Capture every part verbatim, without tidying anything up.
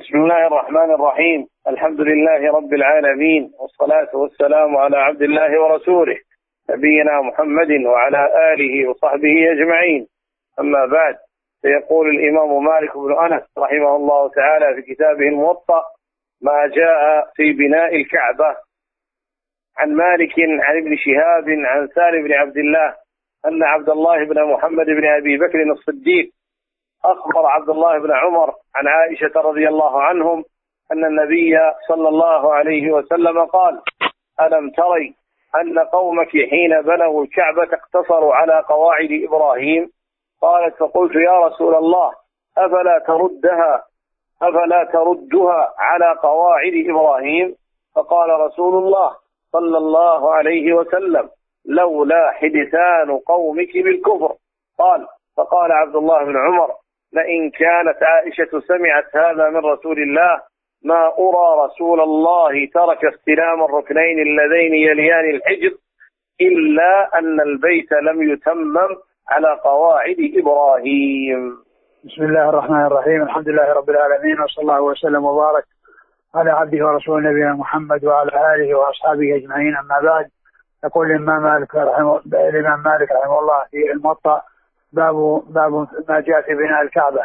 بسم الله الرحمن الرحيم. الحمد لله رب العالمين، والصلاة والسلام على عبد الله ورسوله نبينا محمد وعلى آله وصحبه أجمعين. أما بعد، فيقول الإمام مالك بن أنس رحمه الله تعالى في كتابه الموطأ ما جاء في بناء الكعبة. عن مالك عن ابن شهاب عن سالم بن عبد الله أن عبد الله بن محمد بن أبي بكر الصديق أخبر عبد الله بن عمر عن عائشة رضي الله عنهم أن النبي صلى الله عليه وسلم قال: ألم تري أن قومك حين بنوا الكعبة اقتصروا على قواعد إبراهيم؟ قالت: فقلت يا رسول الله أفلا تردها أفلا تردها على قواعد إبراهيم؟ فقال رسول الله صلى الله عليه وسلم: لولا حدثان قومك بالكفر. قال: فقال عبد الله بن عمر: لئن كانت عائشة سمعت هذا من رسول الله ما أرى رسول الله ترك استلام الركنين اللذين يليان الحجر إلا أن البيت لم يتمم على قواعد إبراهيم. بسم الله الرحمن الرحيم. الحمد لله رب العالمين، وصلى الله وسلم وبارك على عبده ورسوله نبينا محمد وعلى آله وأصحابه أجمعين. أما بعد، يقول الإمام مالك رحمه الإمام مالك رحمه الله في الموطأ باب باب ما جاء في بناء الكعبة.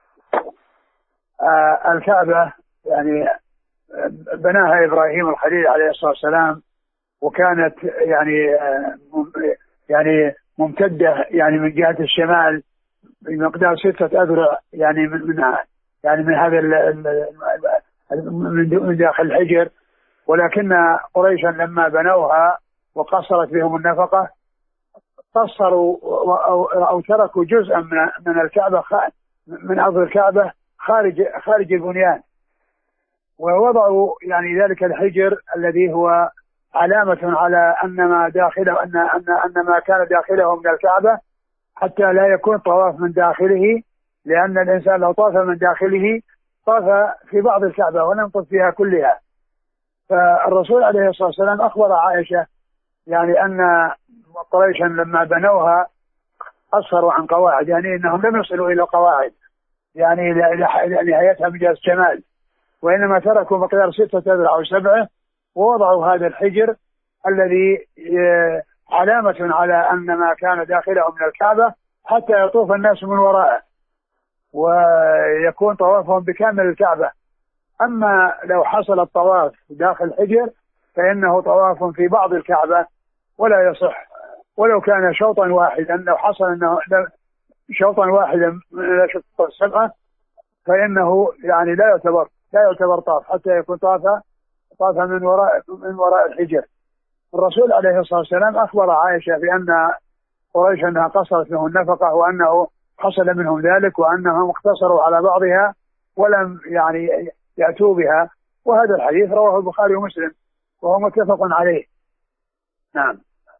آه الكعبة يعني بناها إبراهيم الخليل عليه الصلاة والسلام، وكانت يعني آه يعني ممتدة يعني من جهة الشمال بمقدار ستة أذرع يعني من من يعني من هذا من داخل الحجر، ولكن قريشا لما بنوها وقصرت بهم النفقة قصروا أو, أو تركوا جزءا من من الكعبة من أرض الكعبة خارج خارج البنيان، ووضعوا يعني ذلك الحجر الذي هو علامة على أن ما داخله أن أن أن ما كان داخله من الكعبة، حتى لا يكون طواف من داخله، لأن الإنسان لو طاف من داخله طاف في بعض الكعبة ولم يطف فيها كلها. فالرسول عليه الصلاة والسلام أخبر عائشة يعني أن قريشا لما بنوها قصروا عن قواعد، يعني أنهم لم يصلوا إلى قواعد يعني لنهايتها من جهة الشمال، وإنما تركوا مقدار ستة أذرع أو سبعة ووضعوا هذا الحجر الذي علامة على أن ما كان داخله من الكعبة حتى يطوف الناس من وراءه ويكون طوافهم بكامل الكعبة. أما لو حصل الطواف داخل الحجر فإنه طواف في بعض الكعبة ولا يصح، ولو كان شوطا واحدا، لو حصل أنه شوطا واحدا من الأشواط السبعة فإنه يعني لا يعتبر لا يعتبر طاف حتى يكون طاف طاف من وراء من وراء الحجر. الرسول عليه الصلاة والسلام أخبر عائشة بأن قريش أنها قصرت له النفقة وأنه حصل منهم ذلك، وأنهم اقتصروا على بعضها ولم يعني يأتوا بها، وهذا الحديث رواه البخاري ومسلم وهو متفق عليه. نعم.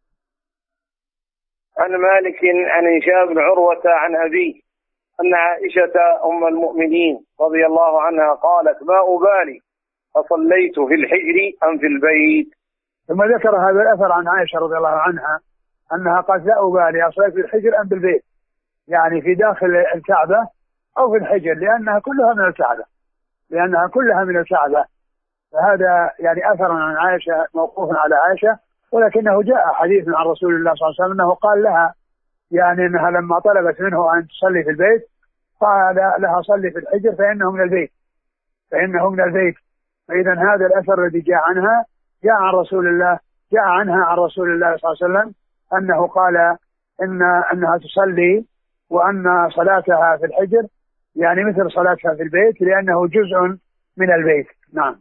عن مالك عن هشام بن عروة عن أبيه أن عائشة أم المؤمنين رضي الله عنها قالت: ما أبالي أصليت في الحجر أم في البيت؟ ثم ذكر هذا الأثر عن عائشة رضي الله عنها أنها قالت: لا أبالي أصليت في الحجر أم بالبيت، يعني في داخل الكعبة أو في الحجر، لأنها كلها من الكعبة لأنها كلها من الكعبة. فهذا يعني أثر عن عائشة موقوف على عائشة، ولكنه جاء حديث عن رسول الله صلى الله عليه وسلم أنه قال لها يعني أنها لما طلبت منه أن تصلي في البيت قال لها: صلي في الحجر فإنه من البيت فإنه من البيت. فإذا هذا الأثر الذي جاء عنها جاء عن رسول الله جاء عنها عن رسول الله صلى الله عليه وسلم أنه قال إن أنها تصلي وأن صلاتها في الحجر يعني مثل صلاتها في البيت لأنه جزء من البيت. نعم.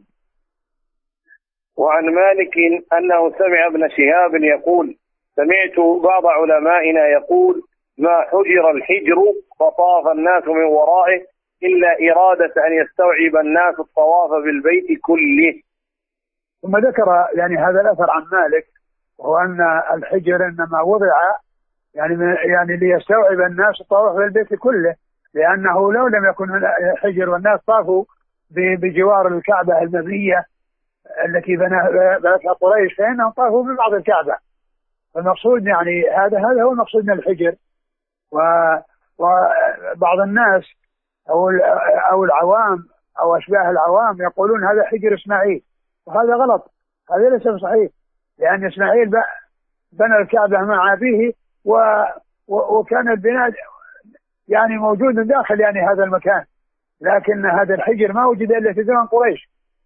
وعن مالك أنه سمع ابن شهاب يقول: سمعت بعض علمائنا يقول: ما حجر الحجر فطاف الناس من ورائه إلا إرادة أن يستوعب الناس الطواف بالبيت كله. ثم ذكر يعني هذا الأثر عن مالك، وهو أن الحجر إنما وضع يعني يعني ليستوعب الناس الطواف بالبيت كله، لأنه لو لم يكن حجر والناس طافوا بجوار الكعبة المبنية التي بنتها قريش فإنهم طافوا ببعض الكعبة. فالمقصود يعني هذا هذا هو المقصود من الحجر. وبعض الناس أو أو العوام أو أشباه العوام يقولون هذا حجر إسماعيل، وهذا غلط، هذا ليس صحيح، لأن إسماعيل بنى الكعبة مع أبيه و... و... وكان البناء يعني موجود داخل يعني هذا المكان، لكن هذا الحجر ما وجد إلا في زمن قريش،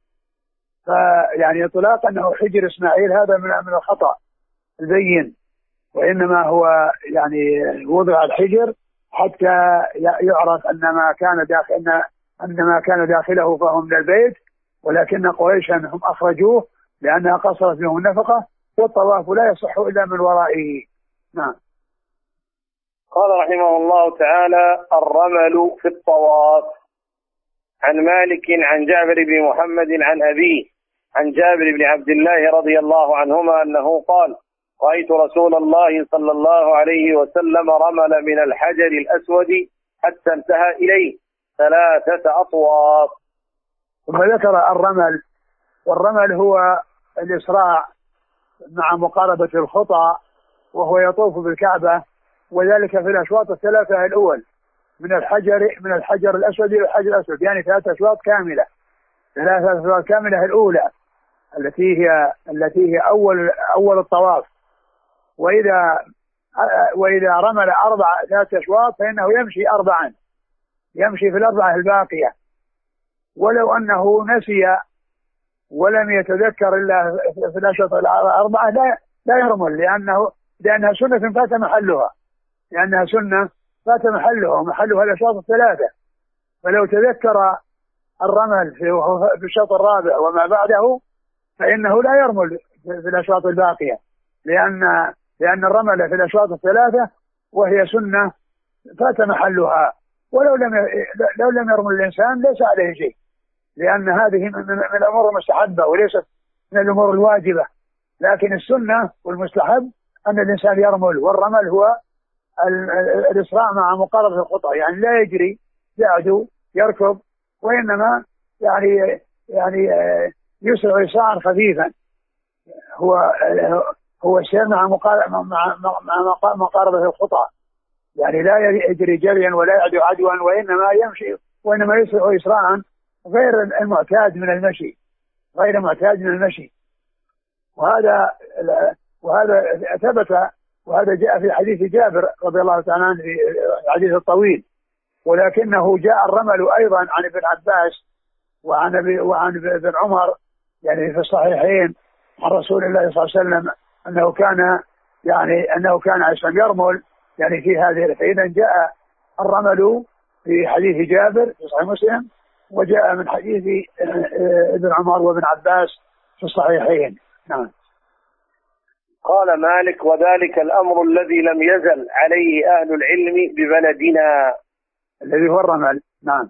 فيعني إطلاق أنه حجر إسماعيل هذا من من الخطأ البين، وإنما هو يعني وضع الحجر حتى يعرف أن ما كان داخل أن أن ما كان داخله فهو من البيت، ولكن قريشا هم أخرجوه لأنها قصرت منه النفقة، والطواف لا يصح إلا من ورائه. نعم. قال رحمه الله تعالى: الرمل في الطواف. عن مالك عن جابر بن محمد عن أبيه عن جابر بن عبد الله رضي الله عنهما أنه قال: رأيت رسول الله صلى الله عليه وسلم رمل من الحجر الأسود حتى انتهى إليه ثلاثة أطواف. ثم ذكر الرمل، والرمل هو الإسراع مع مقاربة الخطى، وهو يطوف بالكعبة، وذلك في الأشواط الثلاثة الأول من الحجر من الحجر الأسود إلى الحجر الأسود، يعني ثلاثة أشواط كاملة، ثلاثة أشواط كاملة الأولى التي هي التي هي أول أول الطواف، وإذا وإذا رمل أربع ثلاثة أشواط فإنه يمشي أربعا، يمشي في الأربعة الباقية، ولو أنه نسي ولم يتذكر إلا في الأشواط الأربعة لا لا يرمل، لأنه لأنها سنة فات محلها، لأنها سنة فات محلها ومحلها الأشواط الثلاثة، فلو تذكر الرمل في الشوط الرابع وما بعده فإنه لا يرمل في الأشواط الباقية، لأن لأن الرمل في الأشواط الثلاثة وهي سنة فات محلها، ولو لم لو لم يرمل الإنسان ليس عليه شيء، لأن هذه من الأمور المستحبة وليست من الأمور الواجبة، لكن السنة والمستحب أن الإنسان يرمل، والرمل هو الإسراع مع مقاربة الخطى، يعني لا يجري يعدو يركض، وإنما يعني يعني يسرع إسراعا خفيفا، هو هو السير مع مقاربة مع مع مقاربة الخطى، يعني لا يجري جريا ولا يعدو عدوا، وإنما يمشي وإنما يسرع إسراعا غير المعتاد من المشي، غير معتاد من المشي. وهذا وهذا ثبت، وهذا جاء في حديث جابر رضي الله تعالى عنه في الحديث الطويل، ولكنه جاء الرمل أيضا عن ابن عباس وعن وعن ابن عمر يعني في الصحيحين عن رسول الله صلى الله عليه وسلم أنه كان يعني أنه كان عشان يرمل يعني في هذه، فإذا جاء الرمل في حديث جابر في صحيح مسلم، وجاء من حديث ابن عمر وابن عباس في الصحيحين. نعم. قال مالك: وذلك الأمر الذي لم يزل عليه أهل العلم ببلدنا، الذي هو الرمل. نعم.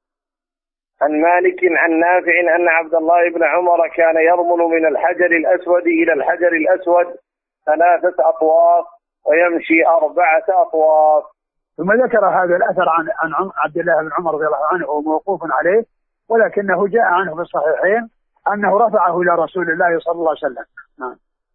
عن مالك عن نافع أن عبد الله بن عمر كان يرمل من الحجر الأسود إلى الحجر الأسود ثلاثة أطواف ويمشي أربعة أطواف. ثم ذكر هذا الأثر عن عن عبد الله بن عمر رضي الله عنه وموقوف عليه، ولكنه جاء عنه في الصحيحين أنه رفعه إلى رسول الله صلى الله عليه وسلم. نعم.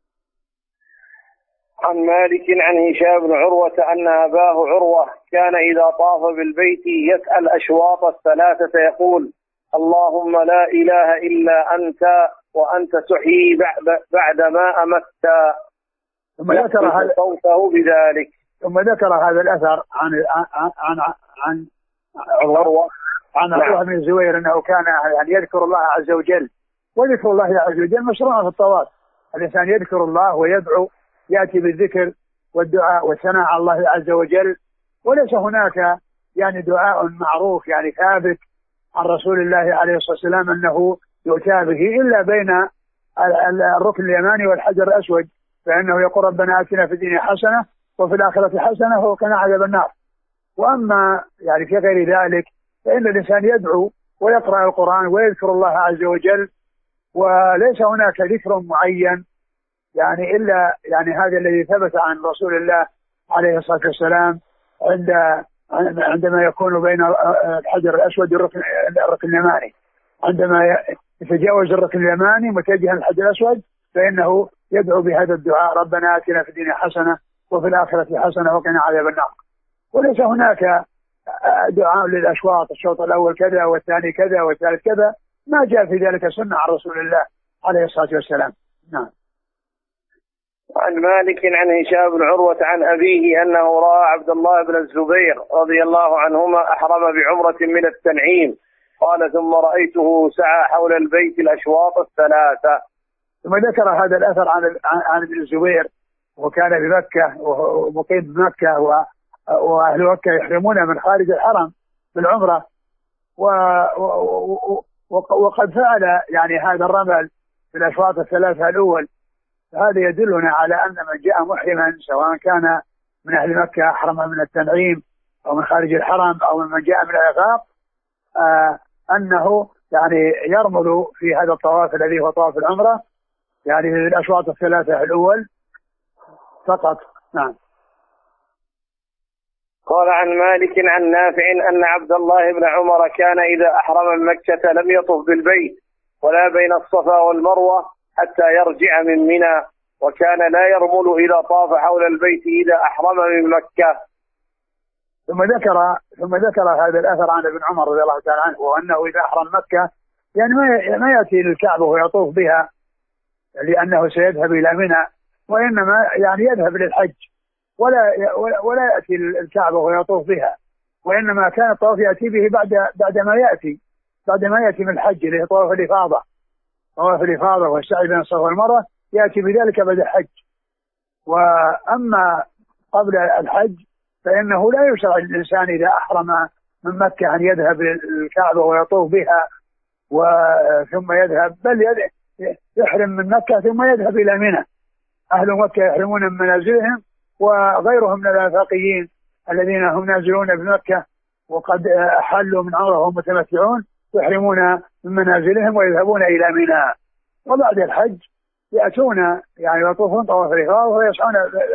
عن مالك عن هشام بن عروة أن أباه عروة كان إذا طاف بالبيت يسأل أشواط الثلاثة يقول: اللهم لا إله إلا أنت وأنت تحيي بعد ما أمت. ثم ذكر هذا صوته بذلك. ثم ذكر هذا الأثر عن عن عن عن عروة عن عروة بن الزبير أنه كان يعني يذكر الله عز وجل، وذكر الله عز وجل مشروع في الطواف، الإنسان يذكر الله ويدعو، يأتي بالذكر والدعاء والثناء على الله عز وجل، وليس هناك يعني دعاء معروف يعني ثابت عن رسول الله عليه الصلاة والسلام أنه يؤتى به إلا بين الركن اليماني والحجر الأسود، فإنه يقول: ربنا آتنا في الدنيا حسنة وفي الآخرة حسنة وقنا عذاب النار. وأما يعني في غير ذلك فإن الإنسان يدعو ويقرأ القرآن ويذكر الله عز وجل، وليس هناك ذكر معين يعني إلا يعني هذا الذي ثبت عن رسول الله عليه الصلاة والسلام عند عندما يكون بين الحجر الأسود والركن اليماني، عندما يتجاوز الركن اليماني متجها الحجر الأسود فإنه يدعو بهذا الدعاء: ربنا آتنا في الدنيا حسنة وفي الآخرة حسنة وقنا عذاب النار. وليس هناك دعاء للأشواط، الشوط الأول كذا والثاني كذا والثالث كذا، ما جاء في ذلك سنة عن رسول الله عليه الصلاة والسلام. نعم. وعن مالك عن هشام بن عروة عن أبيه أنه رأى عبد الله بن الزبير رضي الله عنهما أحرم بعمرة من التنعيم، قال ثم رأيته سعى حول البيت الأشواط الثلاثة. ثم ذكر هذا الأثر عن عن ابن الزبير، وكان في مكة ومقيم بمكة، وأهل مكة يحرمون من خارج الحرم بالعمرة، وقد فعل يعني هذا الرمل في الأشواط الثلاثة الأول. هذا يدلنا على أن من جاء محرما سواء كان من أهل مكة أحرم من التنعيم أو من خارج الحرم أو من جاء من الآفاق، آه أنه يعني يرمل في هذا الطواف الذي هو طواف العمرة، يعني في الأشواط الثلاثة الأول فقط. نعم. قال عن مالك عن نافع أن عبد الله بن عمر كان إذا أحرم من مكة لم يطف بالبيت ولا بين الصفا والمروة حتى يرجع من منى، وكان لا يرمل إذا طاف حول البيت إذا أحرم من مكة. ثم ذكر ثم ذكر هذا الأثر عن ابن عمر رضي الله تعالى عنه، وأنه إذا أحرم مكة يعني ما ما يأتي للكعبة ويطوف بها لأنه سيذهب إلى منى، وإنما يعني يذهب للحج ولا ولا يأتي الكعبة ويطوف بها، وإنما كان الطواف يأتي به بعد بعد ما يأتي بعد ما يأتي من الحج اللي هو طواف الإفاضة. طواف الإفاضة والسعي بين الصفا والمروة يأتي بذلك بعد الحج. وأما قبل الحج فإنه لا يشرع للإنسان إذا أحرم من مكة أن يذهب للكعبة ويطوف بها وثم يذهب، بل يحرم من مكة ثم يذهب إلى منى. أهل مكة يحرمون من منازلهم، وغيرهم من الآفاقيين الذين هم نازلون بمكة وقد أحلوا من عمره وهم متمتعون يحرمون من منازلهم ويذهبون إلى منى، وبعد الحج يأتون يعني يطوفون طواف الإفاضة ويسعون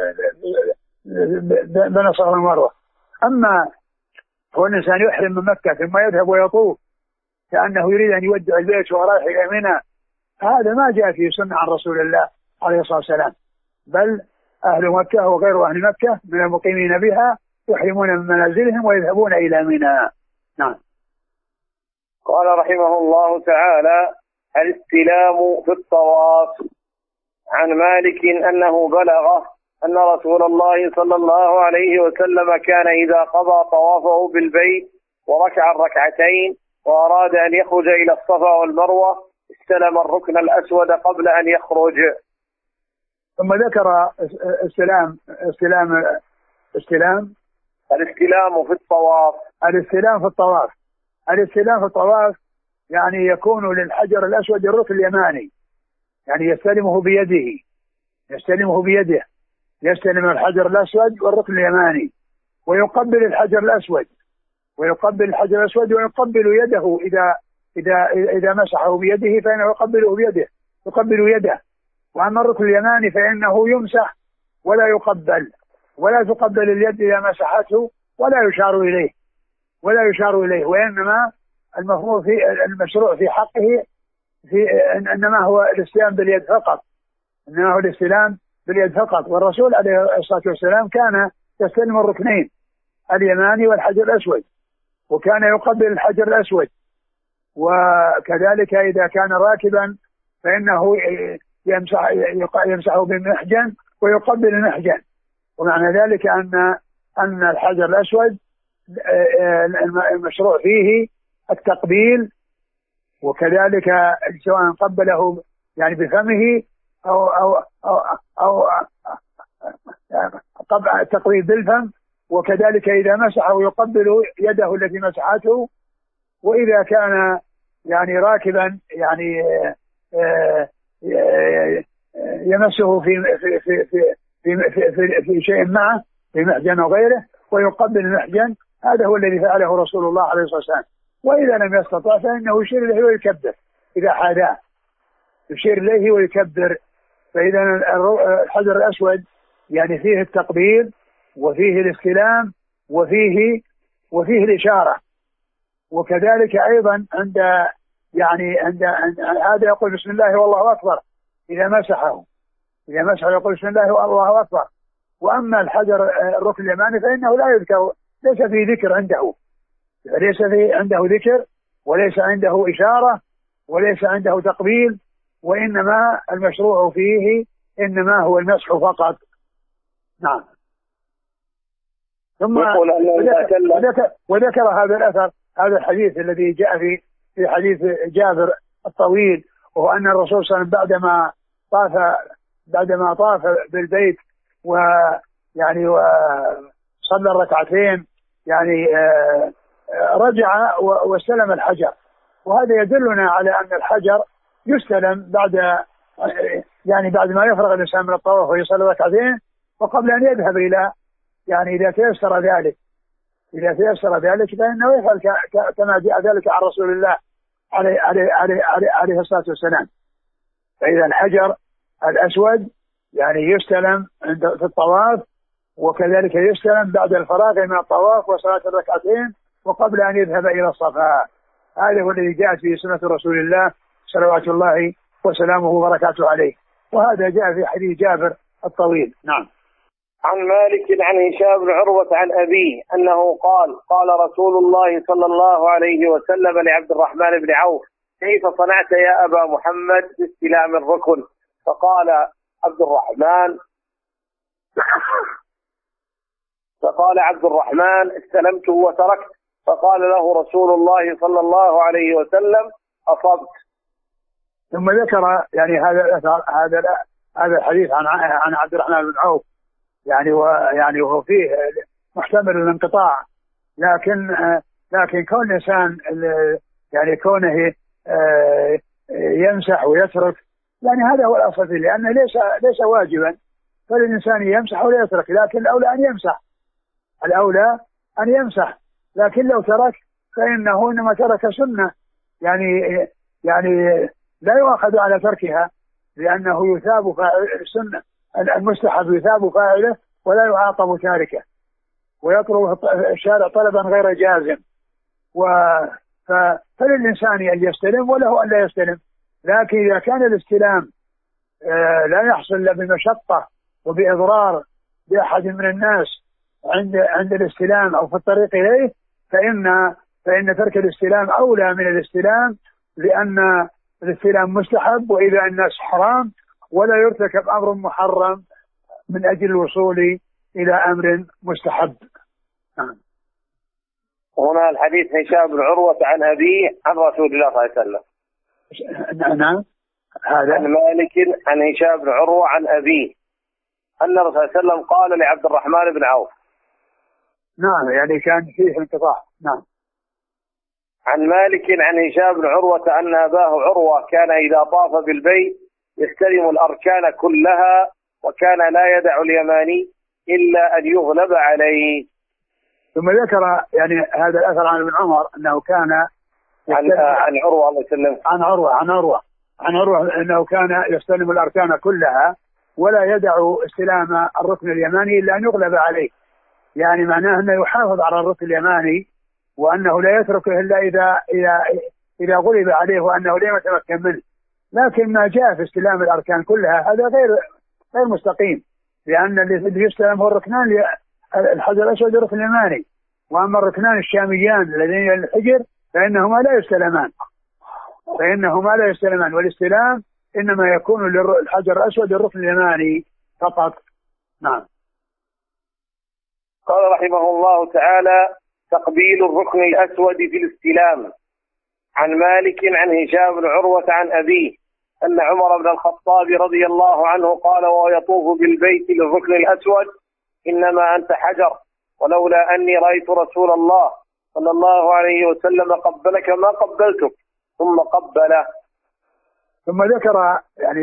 بين الصفا والمروة. أما هو الإنسان يحرم من مكة ثم يذهب ويطوف كأنه يريد أن يودع البيت ورايح إلى منى، هذا ما جاء في سنة عن رسول الله عليه الصلاة والسلام، بل أهل مكة وغير أهل مكة من المقيمين بها يحرمون من منازلهم ويذهبون إلى منى. نعم. قال رحمه الله تعالى: الاستلام في الطواف. عن مالك أنه بلغه أن رسول الله صلى الله عليه وسلم كان إذا قضى طوافه بالبيت وركع الركعتين وأراد أن يخرج إلى الصفا والمروة استلم الركن الأسود قبل أن يخرج. ثم ذكر استلام استلام استلام الاستلام في الطواف. الاستلام في الطواف الاستلام في الطواف يعني يكون للحجر الأسود الركن اليماني، يعني يستلمه بيده يستلمه بيده يستلم الحجر الأسود والركن اليماني، ويقبل الحجر الأسود ويقبل الحجر الأسود ويقبل يده إذا إذا إذا مسحه بيده فإنه يقبله بيده يقبل يده. وأما الركن اليماني فإنه يمسح ولا يقبل، ولا تقبل اليد إذا مسحته ولا يشار إليه ولا يشار إليه وإنما المفروض في المشروع في حقه في إنما هو الاستلام باليد فقط إنما هو الاستلام باليد فقط. والرسول عليه الصلاة والسلام كان يستلم الركنين اليماني والحجر الأسود، وكان يقبل الحجر الأسود، وكذلك إذا كان راكبا فإنه يمسح يمسحه بالمحجن ويقبل المحجن. ومعنى ذلك أن أن الحجر الأسود المشروع فيه التقبيل، وكذلك سواء قبله يعني بفمه أو أو أو, أو التقبيل بالفم، وكذلك إذا مسحه يقبل يده التي مسحته. وإذا كان يعني راكبا يعني يمسه في في في في في, في, في شيء معه في محجن وغيره ويقبل المحجن. هذا هو الذي فعله رسول الله عليه الصلاة والسلام. وإذا لم يستطع فإنه يشير إليه ويكبر إذا حاذاه يشير إليه ويكبر. فإذا الحجر الأسود يعني فيه التقبيل وفيه الاستلام وفيه وفيه الإشارة. وكذلك أيضا عند يعني عند هذا يقول بسم الله والله أكبر إذا مسحه إذا مسحه يقول بسم الله والله أكبر. وأما الحجر الركن اليماني فإنه لا يذكر، ليس فيه ذكر عنده ليس فيه عنده ذكر وليس عنده إشارة وليس عنده تقبيل، وإنما المشروع فيه إنما هو المسح فقط. نعم. ثم وذكر, وذكر, وذكر هذا الأثر، هذا الحديث الذي جاء في في حديث جابر الطويل، وهو أن الرسول صلى الله عليه وسلم بعدما طاف بعدما طاف بالبيت ويعني وصلى الركعتين يعني رجع واستلم الحجر، وهذا يدلنا على أن الحجر يستلم بعد يعني بعد ما يفرغ الإنسان من الطواف ويصلي ركعتين، وقبل أن يذهب إلى يعني إذا تيسر ذلك إذا تيسر ذلك فإنه يفعل كما جاء ذلك عن رسول الله عليه عليه عليه عليه, عليه الصلاة والسلام. فإذا الحجر الأسود يعني يستلم عند في الطواف، وكذلك يستلم بعد الفراغ من الطواف وصلاة الركعتين وقبل أن يذهب إلى الصفا. هذا هو الذي جاءت في سنة رسول الله صلوات الله وسلامه وبركاته عليه، وهذا جاء في حديث جابر الطويل. نعم. عن مالك عن هشام بن عروة عن أبيه أنه قال قال رسول الله صلى الله عليه وسلم لعبد الرحمن بن عوف: كيف صنعت يا أبا محمد باستلام الركن؟ فقال عبد الرحمن فقال عبد الرحمن: استلمته وتركت. فقال له رسول الله صلى الله عليه وسلم: أصبت. ثم ذكر يعني هذا هذا هذا الحديث عن عن عبد الرحمن بن عوف، يعني ويعني وهو فيه محتمل الانقطاع، لكن لكن كون الإنسان يعني كونه يمسح ويترك يعني هذا هو الأصل فيه، لأنه ليس ليس واجبا، فالإنسان يمسح ولا يترك، لكن الأولى أن يمسح الأولى أن يمسح لكن لو ترك فإنه إنما ترك سنة، يعني يعني لا يؤخذ على تركها، لأنه يثاب فاعل السنة، المستحب يثاب فاعله ولا يعاقب تاركه، ويطلب الشارع طلبا غير جازم. فللإنسان أن يستلم وله أن لا يستلم، لكن إذا كان الاستلام لا يحصل إلا بمشقة وبإضرار بأحد من الناس عند عند الاستلام أو في الطريق إليه، فإن فإن ترك الاستلام أولى من الاستلام، لأن الاستلام مستحب وإذا الناس حرام، ولا يرتكب أمر محرم من أجل الوصول إلى أمر مستحب. هنا الحديث هشام بن عروة عن أبيه عن رسول الله صلى الله عليه وسلم. نعم. هذا عن مالك عن هشام بن عروة عن أبيه أن الرسول صلى الله عليه وسلم قال لعبد الرحمن بن عوف. نعم، يعني كان فيه انقطاع. نعم. عن مالك عن هشام بن عروة أن أباه عروة كان إذا طاف بالبيت يستلم الأركان كلها، وكان لا يدع اليماني إلا أن يغلب عليه. ثم ذكر يعني هذا الأثر عن ابن عمر أنه كان عن عن عروة الله يسلم عن عروة عن عروة عن عروة أنه كان يستلم الأركان كلها ولا يدع استلام الركن اليماني إلا أن يغلب عليه، يعني معناه أنه يحافظ على الركن اليماني وأنه لا يتركه إلا إذا إذا إذا غلب عليه وأنه لا يتمكن منه. لكن ما جاء في استلام الأركان كلها هذا غير غير مستقيم، لأن اللي يستلم هو الركنان، الحجر الأسود والركن اليماني، وأما الركنان الشاميان الذين الحجر فإنهما لا يستلمان فإنهما لا يستلمان والاستلام إنما يكون للحجر الأسود والركن اليماني فقط. نعم. قال رحمه الله تعالى: تقبيل الركن الأسود في الاستلام. عن مالك عن هشام بن عروة عن أبيه أن عمر بن الخطاب رضي الله عنه قال وهو يطوف بالبيت للركن الأسود: إنما أنت حجر، ولولا أني رأيت رسول الله صلى الله عليه وسلم قبلك ما قبلتك، ثم قبله. ثم ذكر يعني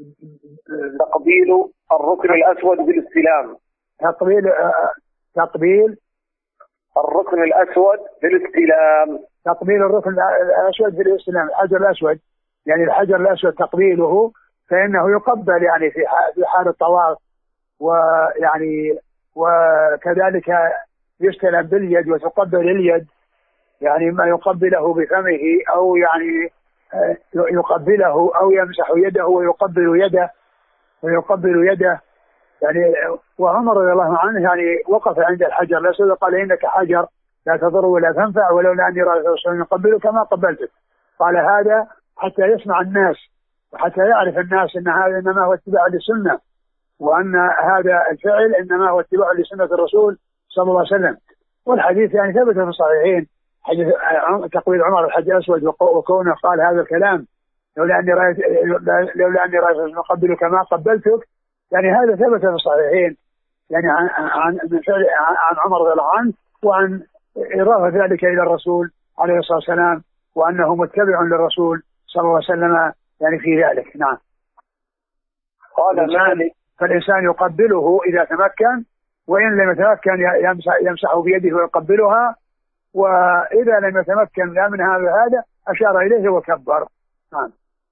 تقبيل الركن الأسود بالاستلام. تقبيل تقبيل الركن الأسود بالاستلام. تقبيل الركن الأسود بالاستلام، الحجر الأسود، يعني الحجر الأسود تقبيله فإنه يقبل يعني في في حال الطواف، ويعني وكذلك يستلم باليد وتقبل اليد، يعني ما يقبله بفمه أو يعني يقبله أو يمسح يده ويقبل يده ويقبل يده يعني. وعمر رضي الله عنه يعني وقف عند الحجر الأسود وقال إنك حجر لا تضر ولا تنفع ولولا أني رأيت رسولا يقبلك ما قبلتك. قال هذا حتى يسمع الناس وحتى يعرف الناس أن هذا إنما هو اتباع للسنة، وأن هذا الفعل إنما هو اتباع لسنة الرسول صلى الله عليه وسلم. والحديث يعني ثبت في الصحيحين، حديث تقويل عمر الحج الأسود وكونه قال هذا الكلام لولا أني رأيت لولا أني رأيت رسولا يقبلك ما قبلتك، يعني هذا ثبت في الصحيحين يعني عن عن من فعل عن عمر رضي الله عنه، وعن إضافة ذلك إلى الرسول عليه الصلاة والسلام، وأنه متبع للرسول صلى الله عليه وسلم يعني في ذلك. نعم. قال مالك فالإنسان يقبله إذا تمكن، وإن لم يتمكن يمسح يمسحه بيده ويقبلها، وإذا لم يتمكن لا من هذا هذا أشار إليه وكبر. نعم.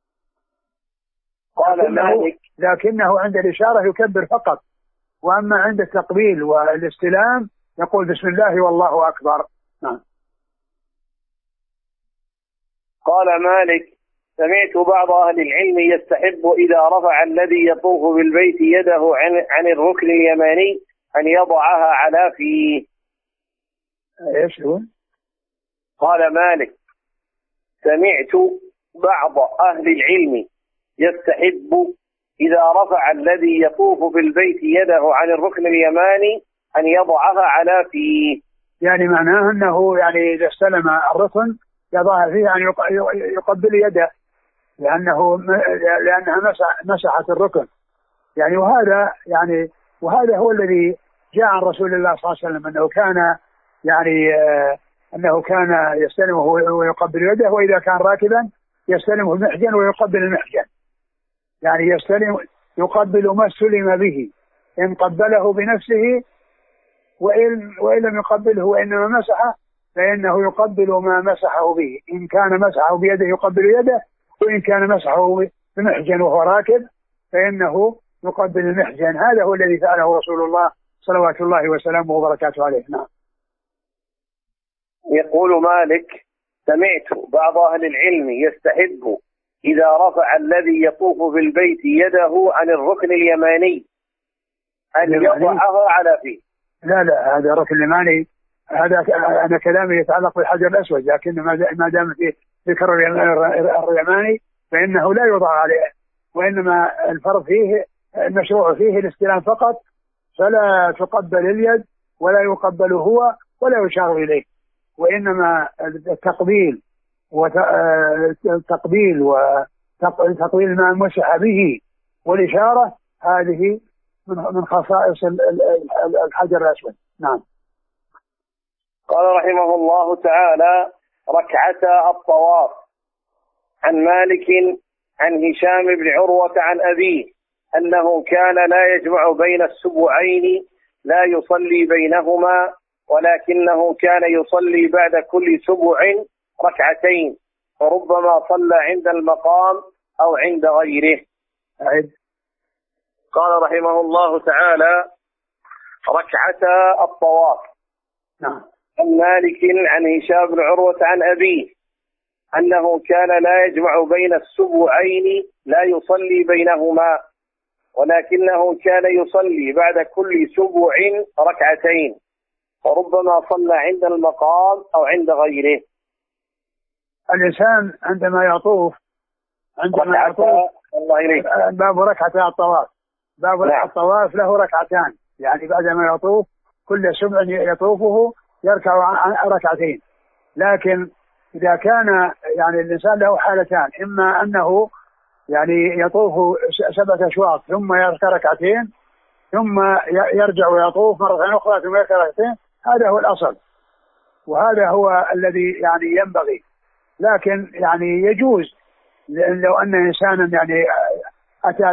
قال لكنه, مالك لكنه عند الإشارة يكبر فقط، وأما عند التقبيل والاستلام يقول بسم الله والله أكبر. نعم. قال مالك سمعت بعض أهل العلم يستحب إذا رفع الذي يطوف بالبيت يده عن, عن الركن اليماني أن يضعها على فيه. إيش هو؟ قال مالك سمعت بعض أهل العلم يستحب إذا رفع الذي يطوف بالبيت يده عن الركن اليماني أن يضعها على فيه. يعني معناه أنه يعني إذا استلم الركن يضعها فيه يعني يقبل يده، لأنه لأنها مسحت الركن يعني. وهذا يعني وهذا هو الذي جاء عن رسول الله صلى الله عليه وسلم أنه كان يعني أنه كان يستلمه ويقبل يده، وإذا كان راكبا يستلمه المحجن ويقبل المحجن، يعني يستلم يقبل ما استلم به، إن قبله بنفسه وإن, وإن لم يقبله وإنما مسحه فإنه يقبل ما مسحه به. إن كان مسحه بيده يقبل يده، وإن كان مسحه بمحجن وهو راكب فإنه يقبل المحجن. هذا هو الذي فعله رسول الله صلوات الله وسلامه وبركاته عليه. نعم. يقول مالك سمعت بعض أهل العلم يستحب إذا رفع الذي يطوف بالبيت يده عن الركن اليماني أن يضعها على فيه. لا لا هذا الركن اليماني هذا أنا كلامي يتعلق بالحجر الأسود، لكن ما دام في ذكر اليماني فإنه لا يوضع عليه، وإنما الفرض فيه المشروع فيه الاستلام فقط، فلا تقبل اليد ولا يقبل هو ولا يشار إليه، وإنما التقبيل وتقبيل وتقبيل ما مسح به والإشارة هذه من خصائص الحجر الأسود. نعم. قال رحمه الله تعالى ركعتا الطواف. عن مالك عن هشام بن عروة عن أبيه أنه كان لا يجمع بين السبعين لا يصلي بينهما، ولكنه كان يصلي بعد كل سبع ركعتين، فربما صلى عند المقام أو عند غيره. أعد. قال رحمه الله تعالى ركعتا الطواف. نعم. عن مالك عن هشام بن عروة عن أبيه أنه كان لا يجمع بين السبعين لا يصلي بينهما، ولكنه كان يصلي بعد كل سبع ركعتين، فربما صلى عند المقام أو عند غيره. الإنسان عندما يطوف عندما يطوف باب ركعة الطواف، باب نعم. الطواف له ركعتان، يعني بعدما يطوف كل سبع يطوفه يركع ركعتين. لكن إذا كان يعني الإنسان له حالتان، إما أنه يعني يطوف سبعة أشواط ثم يركع ركعتين ثم يرجع ويطوف مرة أخرى ثم يركع ركعتين، هذا هو الأصل وهذا هو الذي يعني ينبغي. لكن يعني يجوز لو أن إنسانا يعني أتى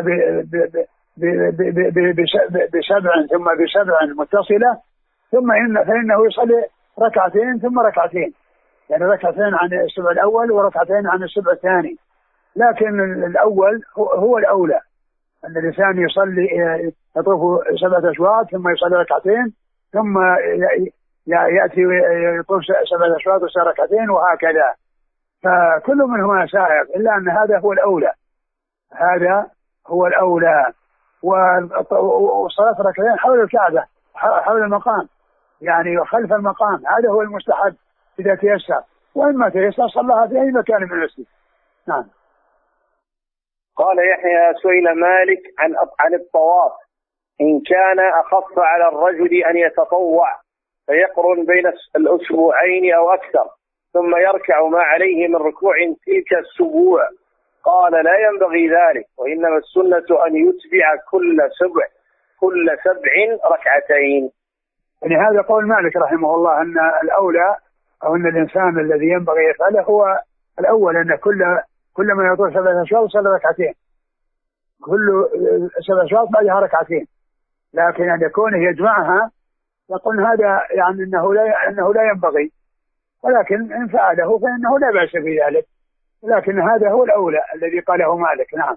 بسبع ثم بسبع متصلة ثم إن فإنه يصلي ركعتين ثم ركعتين، يعني ركعتين عن السبع الأول وركعتين عن السبع الثاني. لكن الأول هو الأولى، أن الإنسان يصلي يطوف سبعة أشواط ثم يصلي ركعتين ثم يأتي يطوف سبعة أشواط ويصلي ركعتين وهكذا، فكل منهما سائغ، إلا أن هذا هو الأولى، هذا هو الأولى. والصلاة ركعتين حول الكعبة حول المقام، يعني خلف المقام، هذا هو المستحب إذا تيسر، وإما تيسر صلىها في أي مكان من المسجد. نعم. قال يحيى سئل مالك عن عن الطواف إن كان أخف على الرجل أن يتطوع فيقرن بين الأسبوعين أو أكثر ثم يركع ما عليه من ركوع تلك السبوع، قال لا ينبغي ذلك، وإنما السنة أن يتبع كل سبع كل سبع ركعتين. يعني هذا قول مالك رحمه الله أن الأولى أو أن الإنسان الذي ينبغي يفعله هو الأول أن كل كل ما يطول سبع أشواط يصلي ركعتين، كل سبع أشواط بعدها ركعتين، لكن أن يكون يجمعها يقول هذا يعني أنه لا أنه لا ينبغي، ولكن إن فعله فإنه لا بأس في ذلك، لكن هذا هو الأولى الذي قاله مالك. نعم.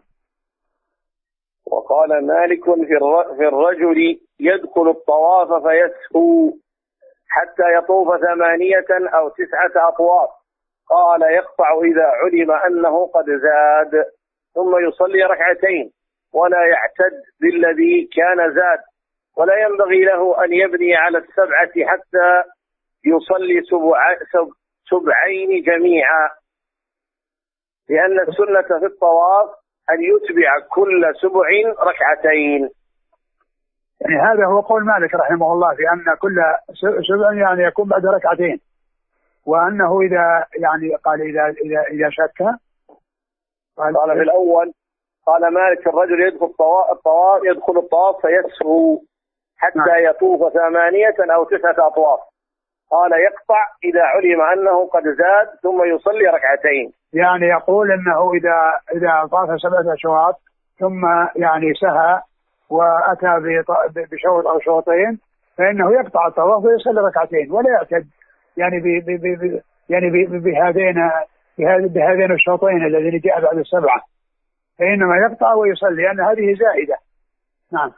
وقال مالك في الرجل يدخل الطواف فيسهو حتى يطوف ثمانية أو تسعة أطواف، قال يقطع إذا علم أنه قد زاد ثم يصلي ركعتين ولا يعتد بالذي كان زاد، ولا ينبغي له أن يبني على السبعة حتى يصلي سبع سبعين جميعا، لأن السنة في الطواف أن يتبع كل سبع ركعتين. يعني هذا هو قول مالك رحمه الله في أن كل سبع يعني يكون بعد ركعتين، وأنه إذا يعني قال إذا إذا إذا شك قال, قال في الأول قال مالك الرجل يدخل الطواف يدخل الطواف فيسهو حتى يطوف ثمانية أو تسعة أطواف، قال يقطع إذا علم أنه قد زاد ثم يصلي ركعتين. يعني يقول أنه إذا إذا طاف سبعة أشواط ثم يعني سهى وأتى بشوط أو شوطين فإنه يقطع الطواف ويصلي ركعتين ولا يعتد يعني ب ب ب يعني بهذين بهذين الشوطين الذين جاء بعد السبعة، فإنما يقطع ويصلي لأن هذه زائدة. نعم.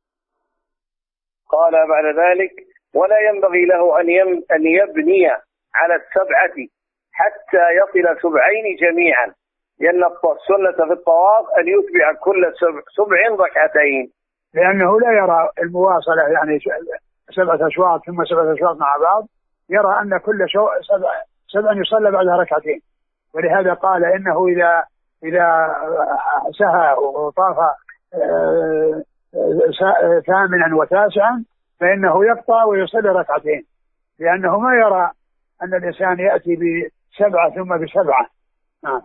قال بعد ذلك ولا ينبغي له أن أن يبني على السبعة حتى يصل سبعين جميعا، لأن السنة في الطواف أن يتبع كل سبع ركعتين، لأنه لا يرى المواصلة يعني سبعة أشواط ثم سبعة أشواط مع بعض، يرى أن كل سبع سبع يصلى بعدها ركعتين، ولهذا قال إنه إذا إذا سهى وطاف ثامنا وتاسعا فإنه يقطع ويصلي ركعتين، لأنه ما يرى أن الإنسان يأتي بسبعة ثم بسبعة. نعم.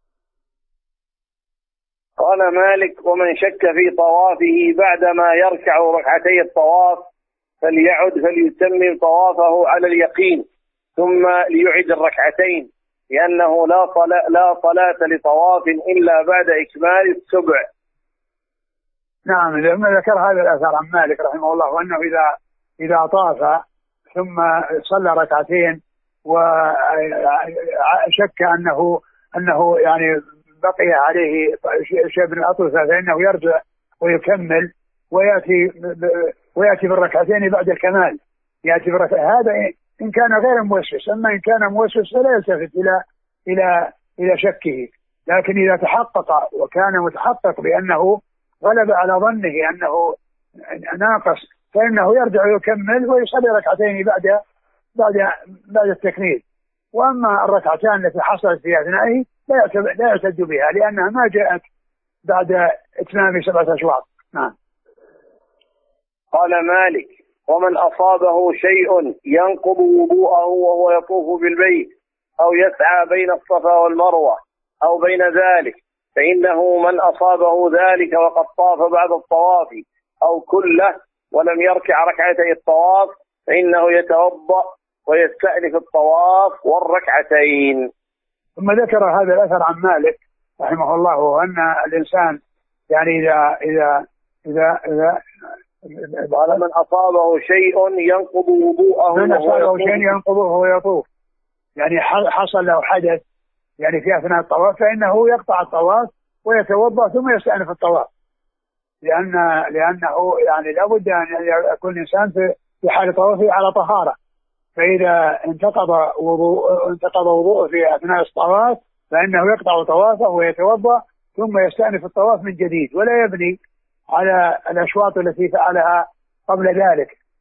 قال مالك ومن شك في طوافه بعدما يركع ركعتي الطواف فليعد فليتمم طوافه على اليقين ثم ليعد الركعتين، لأنه لا صلاة لا صلاة لطواف إلا بعد إكمال السبع. نعم. لما ذكر هذا الأثر عن مالك رحمه الله وأنه إذا إذا طاف ثم صلى ركعتين وشك أنه أنه يعني بقي عليه شيء من الأطوفة فإنه يرجع ويكمل ويأتي ويأتي بالركعتين بعد الكمال، يأتي بالركعتين. هذا إن كان غير موسوس، أما إن كان موسوس فلا يلتفت إلى إلى إلى شكه، لكن إذا تحقق وكان متحقق بأنه غلب على ظنه أنه ناقص فإنه يرجع ويكمل ويصلي ركعتين بعد بعد بعد التكميل. وأما الركعتان التي حصلت في أثنائه لا يعتد بها لأنها ما جاءت بعد إتمام سبعة أشواط. نعم. قال مالك ومن أصابه شيء ينقض وضوءه وهو يطوف بالبيت أو يسعى بين الصفا والمروة أو بين ذلك فإنه من أصابه ذلك وقد طاف بعد الطواف أو كله ولم يركع ركعتي الطواف فإنه يتوضأ ويستأنف الطواف والركعتين. ثم ذكر هذا الأثر عن مالك رحمه الله وأن الإنسان يعني إذا إذا إذا إذا قال من أصابه شيء ينقض وضوءه من أصابه شيء ينقضه وهو يطوف، يعني حصل له حدث يعني في أثناء الطواف فإنه يقطع الطواف ويتوضأ ثم يستأنف الطواف، لأن لأنه يعني لابد أن يكون الإنسان في حال طوافه على طهارة، فإذا انتقض وضوء انتقض وضوءه في أثناء الطواف فإنه يقطع طوافه ويتوضأ ثم يستأنف الطواف من جديد ولا يبني على الأشواط التي فعلها قبل ذلك.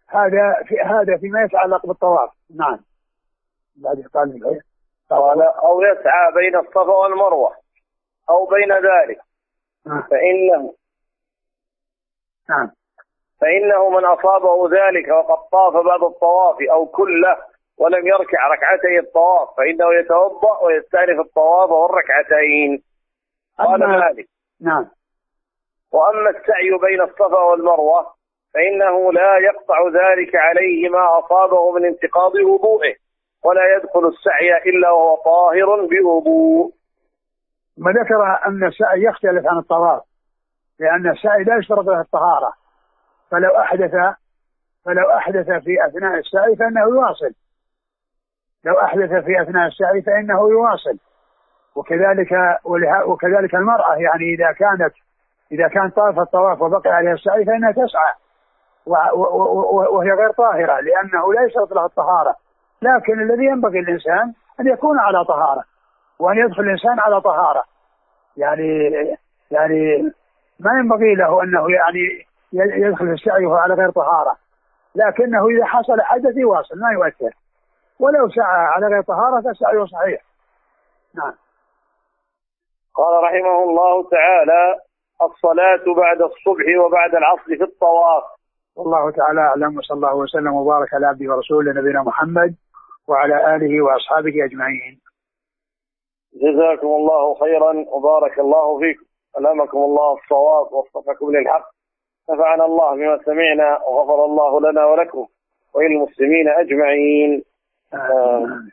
هذا في هذا فيما يتعلق بالطواف. نعم. بعد قال قال أو يسعى بين الصفا والمروة أو بين ذلك فإنه نعم فإنه من أصابه ذلك وقد طاف بعد الطواف أو كله ولم يركع ركعتي الطواف فإنه يتوضأ ويستأنف الطواف والركعتين. قال مالك نعم. وأما السعي بين الصفا والمروة فإنه لا يقطع ذلك عليه ما أصابه من انتقاض وضوئه ولا يدخل السعي إلا وهو طاهر بوضوء. ما ذكر أن السعي يختلف عن الطواف لأن السعي لا يشترط له الطهارة، فلو أحدث فلو أحدث في أثناء السعي فإنه يواصل، لو أحدث في أثناء السعي فإنه يواصل. وكذلك وكذلك المرأة، يعني إذا كانت إذا كان طاف الطواف وبقي عليها السعي فإنها تسعى وهي غير طاهرة لأنه لا يشترط له الطهارة. لكن الذي ينبغي الإنسان أن يكون على طهارة وأن يدخل الإنسان على طهارة، يعني يعني ما ينبغي له أنه يعني يدخل السعي وهو على غير طهارة، لكنه إذا حصل حدث يواصل ما يؤثر، ولو سعى على غير طهارة فسعيه صحيح. نعم. قال رحمه الله تعالى الصلاة بعد الصبح وبعد العصر في الطواف. والله تعالى أعلم، وصلى الله وسلم وبارك على عبده ورسوله نبينا محمد وعلى آله وأصحابه أجمعين. جزاكم الله خيرا وبارك الله فيكم، ألهمكم الله الصواب ووفقكم للحق، نفعنا الله بما سمعنا وغفر الله لنا ولكم وللمسلمين أجمعين. آمين.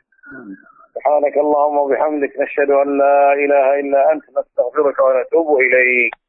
سبحانك اللهم وبحمدك نشهد أن لا إله إلا أنت نستغفرك ونتوب إليك.